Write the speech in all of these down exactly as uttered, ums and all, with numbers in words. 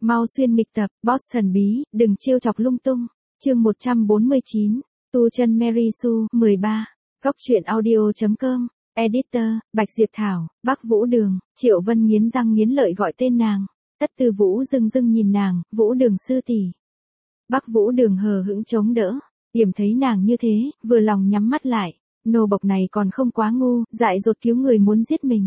Mau xuyên nghịch tập, boss thần bí, đừng trêu chọc lung tung. Chương một trăm bốn mươi chín, tu chân Mary Sue, mười ba. Góc truyện audio chấm com, Editor, Bạch Diệp Thảo, Bắc Vũ Đường, Triệu Vân nghiến răng nghiến lợi gọi tên nàng. Tất Tư Vũ dưng dưng nhìn nàng, Vũ Đường sư tỷ. Bắc Vũ Đường hờ hững chống đỡ, Yểm thấy nàng như thế, vừa lòng nhắm mắt lại. Nô bộc này còn không quá ngu, dại dột cứu người muốn giết mình.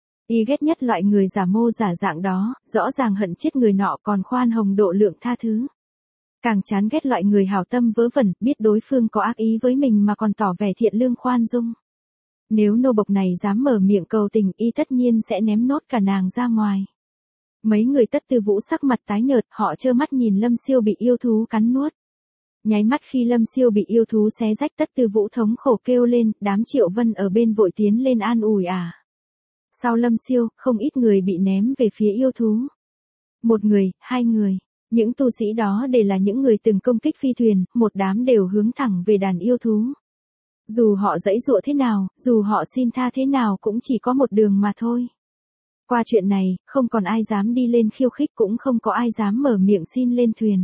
Y ghét nhất loại người giả mô giả dạng đó, rõ ràng hận chết người nọ còn khoan hồng độ lượng tha thứ. Càng chán ghét loại người hảo tâm vớ vẩn, biết đối phương có ác ý với mình mà còn tỏ vẻ thiện lương khoan dung. Nếu nô bộc này dám mở miệng cầu tình, y tất nhiên sẽ ném nốt cả nàng ra ngoài. Mấy người Tất Tư Vũ sắc mặt tái nhợt, họ trơ mắt nhìn Lâm Siêu bị yêu thú cắn nuốt. Nháy mắt khi Lâm Siêu bị yêu thú xé rách, Tất Tư Vũ thống khổ kêu lên, đám Triệu Vân ở bên vội tiến lên an ủi à. Sau Lâm Siêu, không ít người bị ném về phía yêu thú. Một người, hai người, những tu sĩ đó đều là những người từng công kích phi thuyền, một đám đều hướng thẳng về đàn yêu thú. Dù họ giãy giụa thế nào, dù họ xin tha thế nào cũng chỉ có một đường mà thôi. Qua chuyện này, không còn ai dám đi lên khiêu khích, cũng không có ai dám mở miệng xin lên thuyền.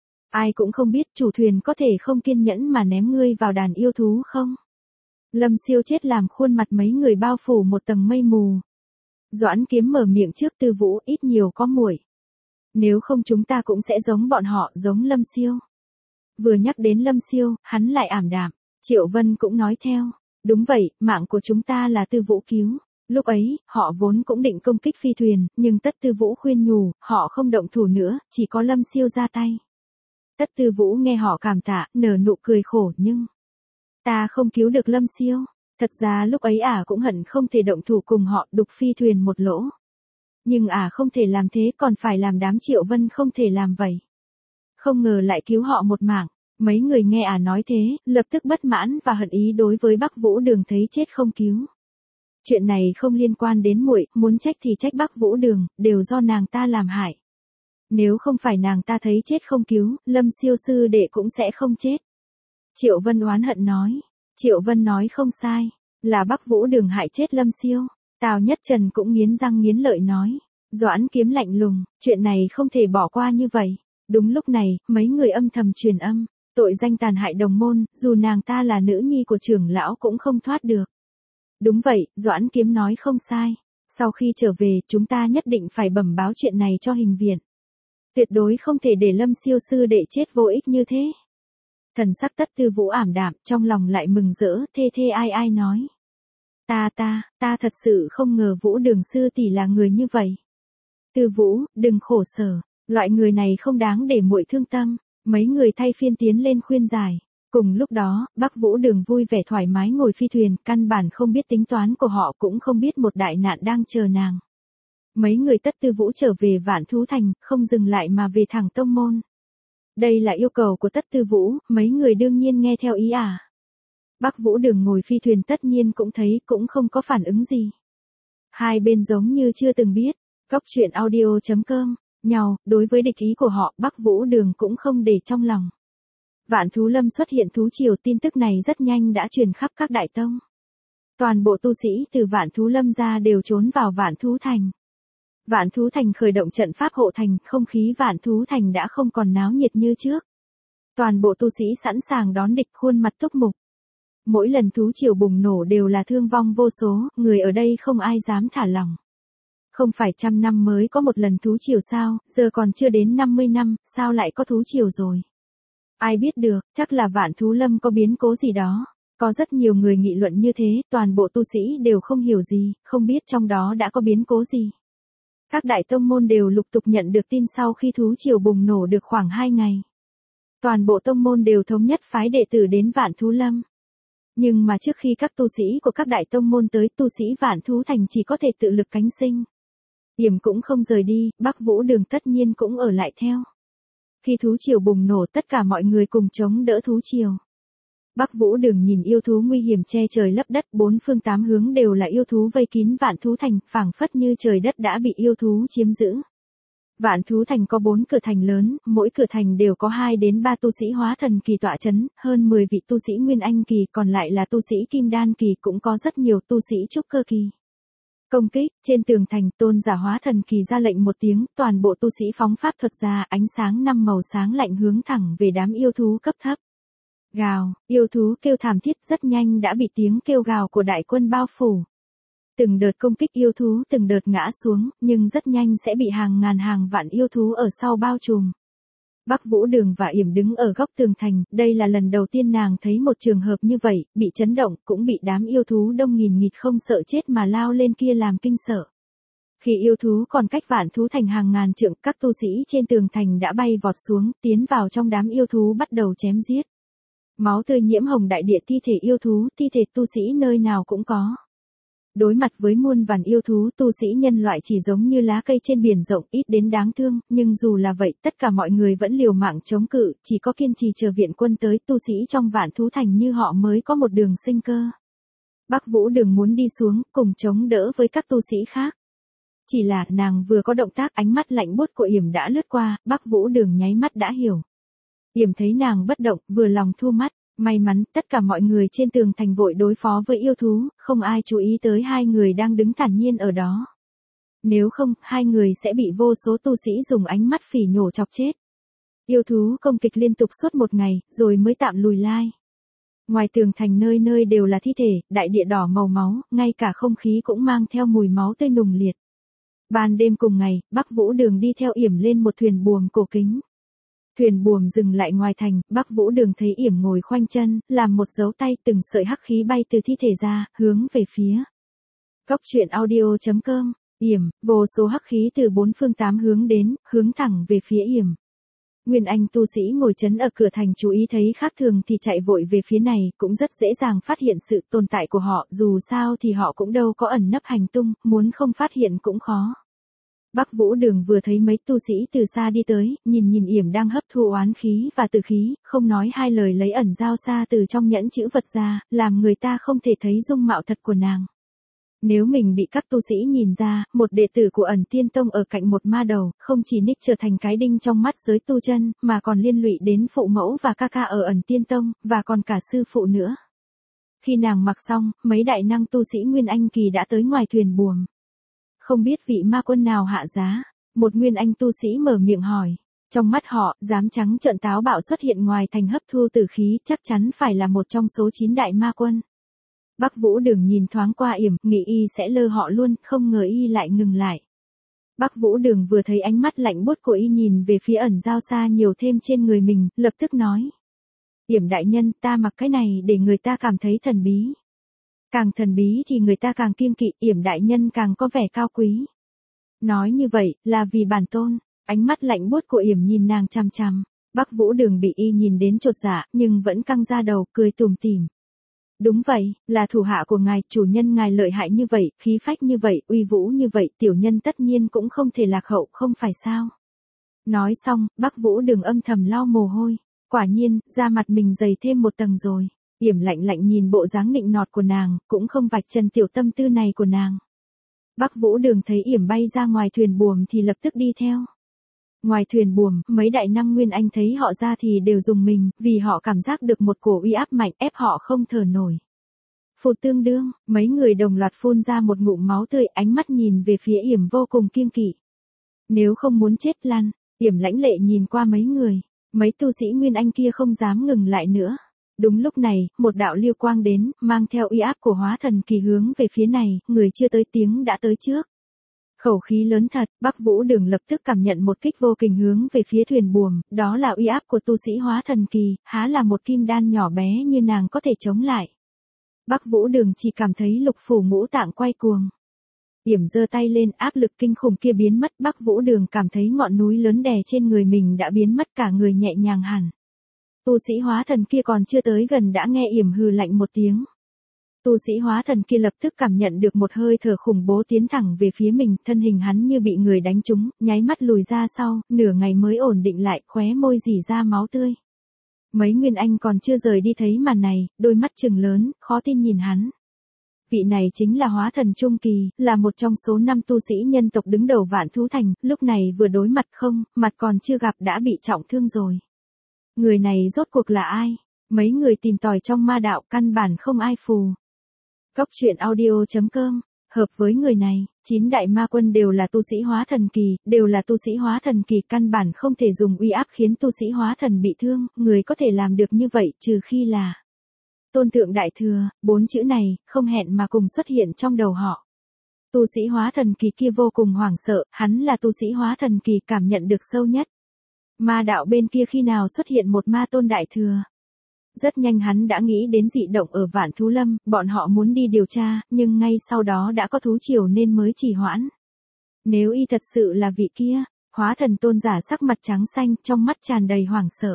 Ai cũng không biết chủ thuyền có thể không kiên nhẫn mà ném ngươi vào đàn yêu thú không. Lâm Siêu chết làm khuôn mặt mấy người bao phủ một tầng mây mù. Doãn Kiếm mở miệng trước Tư Vũ, ít nhiều có muội. Nếu không chúng ta cũng sẽ giống bọn họ, giống Lâm Siêu. Vừa nhắc đến Lâm Siêu, hắn lại ảm đạm. Triệu Vân cũng nói theo. Đúng vậy, mạng của chúng ta là Tư Vũ cứu. Lúc ấy, họ vốn cũng định công kích phi thuyền, nhưng Tất Tư Vũ khuyên nhủ, họ không động thủ nữa, chỉ có Lâm Siêu ra tay. Tất Tư Vũ nghe họ cảm tạ, nở nụ cười khổ, nhưng ta không cứu được Lâm Siêu. Thật ra lúc ấy ả à cũng hận không thể động thủ cùng họ đục phi thuyền một lỗ. Nhưng ả à không thể làm thế, còn phải làm đám Triệu Vân không thể làm vậy. Không ngờ lại cứu họ một mạng. Mấy người nghe ả à nói thế, lập tức bất mãn và hận ý đối với Bắc Vũ Đường thấy chết không cứu. Chuyện này không liên quan đến muội, muốn trách thì trách Bắc Vũ Đường, đều do nàng ta làm hại. Nếu không phải nàng ta thấy chết không cứu, Lâm Siêu sư đệ cũng sẽ không chết. Triệu Vân oán hận nói. Triệu Vân nói không sai, là Bắc Vũ Đường hại chết Lâm Siêu. Tào Nhất Trần cũng nghiến răng nghiến lợi nói. Doãn Kiếm lạnh lùng, chuyện này không thể bỏ qua như vậy. Đúng lúc này, mấy người âm thầm truyền âm, tội danh tàn hại đồng môn, dù nàng ta là nữ nhi của trưởng lão cũng không thoát được. Đúng vậy, Doãn Kiếm nói không sai. Sau khi trở về, chúng ta nhất định phải bẩm báo chuyện này cho hình viện. Tuyệt đối không thể để Lâm Siêu sư đệ chết vô ích như thế. Thần sắc Tất Tư Vũ ảm đạm, trong lòng lại mừng rỡ, thê thê ai ai nói. Ta ta, ta thật sự không ngờ Vũ Đường sư tỷ là người như vậy. Tư Vũ, đừng khổ sở, loại người này không đáng để muội thương tâm. Mấy người thay phiên tiến lên khuyên giải. Cùng lúc đó, Bắc Vũ Đường vui vẻ thoải mái ngồi phi thuyền, căn bản không biết tính toán của họ, cũng không biết một đại nạn đang chờ nàng. Mấy người Tất Tư Vũ trở về Vạn Thú Thành, không dừng lại mà về thẳng tông môn. Đây là yêu cầu của Tất Tư Vũ, mấy người đương nhiên nghe theo ý à. Bắc Vũ Đường ngồi phi thuyền tất nhiên cũng thấy, cũng không có phản ứng gì. Hai bên giống như chưa từng biết. Góc truyện audio chấm com, nhau, đối với địch ý của họ, Bắc Vũ Đường cũng không để trong lòng. Vạn Thú Lâm xuất hiện thú triều, tin tức này rất nhanh đã truyền khắp các đại tông. Toàn bộ tu sĩ từ Vạn Thú Lâm ra đều trốn vào Vạn Thú Thành. Vạn Thú Thành khởi động trận pháp hộ thành, không khí Vạn Thú Thành đã không còn náo nhiệt như trước. Toàn bộ tu sĩ sẵn sàng đón địch, khuôn mặt túc mục. Mỗi lần thú triều bùng nổ đều là thương vong vô số, người ở đây không ai dám thả lỏng. Không phải trăm năm mới có một lần thú triều sao, giờ còn chưa đến năm mươi năm, sao lại có thú triều rồi? Ai biết được, chắc là Vạn Thú Lâm có biến cố gì đó. Có rất nhiều người nghị luận như thế, toàn bộ tu sĩ đều không hiểu gì, không biết trong đó đã có biến cố gì. Các đại tông môn đều lục tục nhận được tin sau khi thú triều bùng nổ được khoảng hai ngày. Toàn bộ tông môn đều thống nhất phái đệ tử đến Vạn Thú Lâm. Nhưng mà trước khi các tu sĩ của các đại tông môn tới, tu sĩ Vạn Thú Thành chỉ có thể tự lực cánh sinh. Yểm cũng không rời đi, Bắc Vũ Đường tất nhiên cũng ở lại theo. Khi thú triều bùng nổ, tất cả mọi người cùng chống đỡ thú triều. Bắc Vũ Đường nhìn yêu thú nguy hiểm che trời lấp đất, bốn phương tám hướng đều là yêu thú vây kín Vạn Thú Thành, phảng phất như trời đất đã bị yêu thú chiếm giữ. Vạn Thú Thành có bốn cửa thành lớn, mỗi cửa thành đều có hai đến ba tu sĩ hóa thần kỳ tọa chấn, hơn mười vị tu sĩ nguyên anh kỳ, còn lại là tu sĩ kim đan kỳ, cũng có rất nhiều tu sĩ trúc cơ kỳ. Công kích, trên tường thành, tôn giả hóa thần kỳ ra lệnh một tiếng, toàn bộ tu sĩ phóng pháp thuật ra, ánh sáng năm màu sáng lạnh hướng thẳng về đám yêu thú cấp thấp. Gào, yêu thú kêu thảm thiết rất nhanh đã bị tiếng kêu gào của đại quân bao phủ. Từng đợt công kích yêu thú từng đợt ngã xuống, nhưng rất nhanh sẽ bị hàng ngàn hàng vạn yêu thú ở sau bao trùm. Bắc Vũ Đường và Yểm đứng ở góc tường thành, đây là lần đầu tiên nàng thấy một trường hợp như vậy, bị chấn động, cũng bị đám yêu thú đông nghìn nghịt không sợ chết mà lao lên kia làm kinh sợ. Khi yêu thú còn cách vạn thú thành hàng ngàn trượng, các tu sĩ trên tường thành đã bay vọt xuống, tiến vào trong đám yêu thú bắt đầu chém giết. Máu tươi nhiễm hồng đại địa, thi thể yêu thú, thi thể tu sĩ nơi nào cũng có. Đối mặt với muôn vàn yêu thú, tu sĩ nhân loại chỉ giống như lá cây trên biển rộng, ít đến đáng thương, nhưng dù là vậy, tất cả mọi người vẫn liều mạng chống cự, chỉ có kiên trì chờ viện quân tới, tu sĩ trong vạn thú thành như họ mới có một đường sinh cơ. Bắc Vũ Đường muốn đi xuống, cùng chống đỡ với các tu sĩ khác. Chỉ là, nàng vừa có động tác, ánh mắt lạnh buốt của Yểm đã lướt qua, Bắc Vũ Đường nháy mắt đã hiểu. Yểm thấy nàng bất động, vừa lòng thu mắt. May mắn, tất cả mọi người trên tường thành vội đối phó với yêu thú, không ai chú ý tới hai người đang đứng thản nhiên ở đó. Nếu không, hai người sẽ bị vô số tu sĩ dùng ánh mắt phỉ nhổ chọc chết. Yêu thú công kích liên tục suốt một ngày, rồi mới tạm lùi lai. Ngoài tường thành nơi nơi đều là thi thể, đại địa đỏ màu máu, ngay cả không khí cũng mang theo mùi máu tươi nùng liệt. Ban đêm cùng ngày, Bắc Vũ Đường đi theo Yểm lên một thuyền buồm cổ kính. Thuyền buồm dừng lại ngoài thành, Bắc Vũ Đường thấy Yểm ngồi khoanh chân, làm một dấu tay, từng sợi hắc khí bay từ thi thể ra, hướng về phía. Cốc truyện audio chấm com, Yểm, vô số hắc khí từ bốn phương tám hướng đến, hướng thẳng về phía Yểm. Nguyên Anh tu sĩ ngồi trấn ở cửa thành chú ý thấy khác thường thì chạy vội về phía này, cũng rất dễ dàng phát hiện sự tồn tại của họ, dù sao thì họ cũng đâu có ẩn nấp hành tung, muốn không phát hiện cũng khó. Bắc Vũ Đường vừa thấy mấy tu sĩ từ xa đi tới, nhìn nhìn Yểm đang hấp thu oán khí và tử khí, không nói hai lời lấy ẩn dao xa từ trong nhẫn chữ vật ra, làm người ta không thể thấy dung mạo thật của nàng. Nếu mình bị các tu sĩ nhìn ra, một đệ tử của Ẩn Tiên Tông ở cạnh một ma đầu, không chỉ ních trở thành cái đinh trong mắt giới tu chân, mà còn liên lụy đến phụ mẫu và ca ca ở Ẩn Tiên Tông, và còn cả sư phụ nữa. Khi nàng mặc xong, mấy đại năng tu sĩ Nguyên Anh kỳ đã tới ngoài thuyền buồm. Không biết vị ma quân nào hạ giá, một Nguyên Anh tu sĩ mở miệng hỏi. Trong mắt họ, dám trắng trợn táo bạo xuất hiện ngoài thành hấp thu tử khí, chắc chắn phải là một trong số chín đại ma quân. Bắc Vũ Đường nhìn thoáng qua Yểm, nghĩ y sẽ lơ họ luôn, không ngờ y lại ngừng lại. Bắc Vũ Đường vừa thấy ánh mắt lạnh buốt của y nhìn về phía ẩn dao xa nhiều thêm trên người mình, lập tức nói. Yểm đại nhân, ta mặc cái này để người ta cảm thấy thần bí. Càng thần bí thì người ta càng kiêng kỵ, Yểm đại nhân càng có vẻ cao quý. Nói như vậy, là vì bản tôn, ánh mắt lạnh buốt của Yểm nhìn nàng chằm chằm. Bắc Vũ Đường bị y nhìn đến chột dạ, nhưng vẫn căng ra đầu, cười tủm tỉm. Đúng vậy, là thủ hạ của ngài, chủ nhân ngài lợi hại như vậy, khí phách như vậy, uy vũ như vậy, tiểu nhân tất nhiên cũng không thể lạc hậu, không phải sao. Nói xong, Bắc Vũ Đường âm thầm lau mồ hôi, quả nhiên, da mặt mình dày thêm một tầng rồi. Yểm lạnh lạnh nhìn bộ dáng nịnh nọt của nàng, cũng không vạch trần tiểu tâm tư này của nàng. Bắc Vũ Đường thấy Yểm bay ra ngoài thuyền buồm thì lập tức đi theo. Ngoài thuyền buồm, mấy đại năng Nguyên Anh thấy họ ra thì đều dùng mình, vì họ cảm giác được một cổ uy áp mạnh ép họ không thở nổi. Phụt tương đương, mấy người đồng loạt phun ra một ngụm máu tươi, ánh mắt nhìn về phía Yểm vô cùng kiêng kỵ. Nếu không muốn chết lăn, Yểm lãnh lệ nhìn qua mấy người, mấy tu sĩ Nguyên Anh kia không dám ngừng lại nữa. Đúng lúc này, một đạo lưu quang đến, mang theo uy áp của hóa thần kỳ hướng về phía này, người chưa tới tiếng đã tới trước. Khẩu khí lớn thật, Bắc Vũ Đường lập tức cảm nhận một kích vô kình hướng về phía thuyền buồm, đó là uy áp của tu sĩ hóa thần kỳ, há là một kim đan nhỏ bé như nàng có thể chống lại. Bắc Vũ Đường chỉ cảm thấy lục phủ ngũ tạng quay cuồng. Yểm giơ tay lên, áp lực kinh khủng kia biến mất, Bắc Vũ Đường cảm thấy ngọn núi lớn đè trên người mình đã biến mất, cả người nhẹ nhàng hẳn. Tu sĩ hóa thần kia còn chưa tới gần đã nghe Yểm hừ lạnh một tiếng. Tu sĩ hóa thần kia lập tức cảm nhận được một hơi thở khủng bố tiến thẳng về phía mình, thân hình hắn như bị người đánh trúng, nháy mắt lùi ra sau, nửa ngày mới ổn định lại, khóe môi rỉ ra máu tươi. Mấy Nguyên Anh còn chưa rời đi thấy màn này, đôi mắt trừng lớn, khó tin nhìn hắn. Vị này chính là hóa thần trung kỳ, là một trong số năm tu sĩ nhân tộc đứng đầu Vạn Thú Thành, lúc này vừa đối mặt không, mặt còn chưa gặp đã bị trọng thương rồi. Người này rốt cuộc là ai? Mấy người tìm tòi trong ma đạo căn bản không ai phù. Cốc truyện audio chấm com Hợp với người này, chín đại ma quân đều là tu sĩ hóa thần kỳ, đều là tu sĩ hóa thần kỳ, căn bản không thể dùng uy áp khiến tu sĩ hóa thần bị thương, người có thể làm được như vậy trừ khi là Tôn Thượng Đại Thừa, bốn chữ này, không hẹn mà cùng xuất hiện trong đầu họ. Tu sĩ hóa thần kỳ kia vô cùng hoảng sợ, hắn là tu sĩ hóa thần kỳ cảm nhận được sâu nhất. Ma đạo bên kia khi nào xuất hiện một ma tôn đại thừa? Rất nhanh hắn đã nghĩ đến dị động ở Vạn Thú Lâm, bọn họ muốn đi điều tra, nhưng ngay sau đó đã có thú triều nên mới trì hoãn. Nếu y thật sự là vị kia, hóa thần tôn giả sắc mặt trắng xanh, trong mắt tràn đầy hoảng sợ.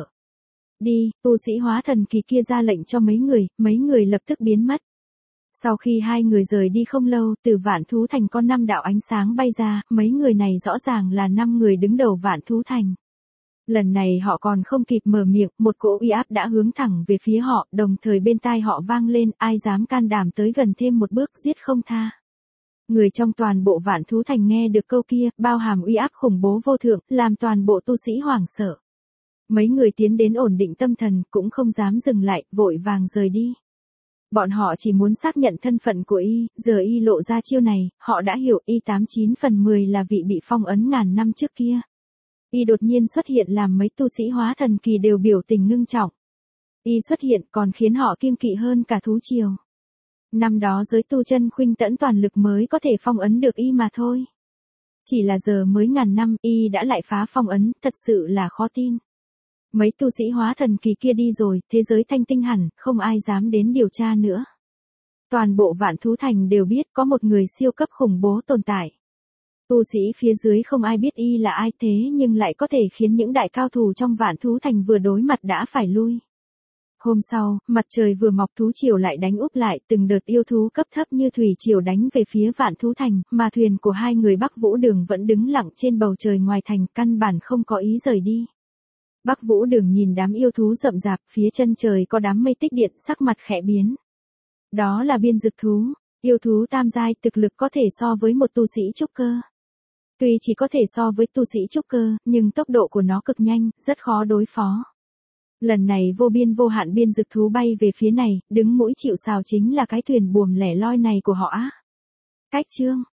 Đi, tu sĩ hóa thần kỳ kia ra lệnh cho mấy người, mấy người lập tức biến mất. Sau khi hai người rời đi không lâu, từ Vạn Thú Thành có năm đạo ánh sáng bay ra, mấy người này rõ ràng là năm người đứng đầu Vạn Thú Thành. Lần này họ còn không kịp mở miệng, một cỗ uy áp đã hướng thẳng về phía họ, đồng thời bên tai họ vang lên, ai dám can đảm tới gần thêm một bước giết không tha. Người trong toàn bộ Vạn Thú Thành nghe được câu kia, bao hàm uy áp khủng bố vô thượng, làm toàn bộ tu sĩ hoảng sợ. Mấy người tiến đến ổn định tâm thần, cũng không dám dừng lại, vội vàng rời đi. Bọn họ chỉ muốn xác nhận thân phận của y, giờ y lộ ra chiêu này, họ đã hiểu y tám chín phần mười là vị bị phong ấn ngàn năm trước kia. Y đột nhiên xuất hiện làm mấy tu sĩ hóa thần kỳ đều biểu tình ngưng trọng. Y xuất hiện còn khiến họ kiêng kỵ hơn cả thú triều. Năm đó giới tu chân khuynh tẫn toàn lực mới có thể phong ấn được y mà thôi. Chỉ là giờ mới ngàn năm y đã lại phá phong ấn, thật sự là khó tin. Mấy tu sĩ hóa thần kỳ kia đi rồi, thế giới thanh tinh hẳn, không ai dám đến điều tra nữa. Toàn bộ Vạn Thú Thành đều biết có một người siêu cấp khủng bố tồn tại. Tu sĩ phía dưới không ai biết y là ai thế nhưng lại có thể khiến những đại cao thủ trong Vạn Thú Thành vừa đối mặt đã phải lui. Hôm sau, mặt trời vừa mọc thú triều lại đánh úp lại, từng đợt yêu thú cấp thấp như thủy triều đánh về phía Vạn Thú Thành, mà thuyền của hai người Bắc Vũ Đường vẫn đứng lặng trên bầu trời ngoài thành, căn bản không có ý rời đi. Bắc Vũ Đường nhìn đám yêu thú rậm rạp, phía chân trời có đám mây tích điện, sắc mặt khẽ biến. Đó là biên dực thú, yêu thú tam giai, thực lực có thể so với một tu sĩ trúc cơ. Tuy chỉ có thể so với tu sĩ trúc cơ, nhưng tốc độ của nó cực nhanh, rất khó đối phó. Lần này vô biên vô hạn biên dực thú bay về phía này, đứng mũi chịu sào chính là cái thuyền buồm lẻ loi này của họ á. Cách chương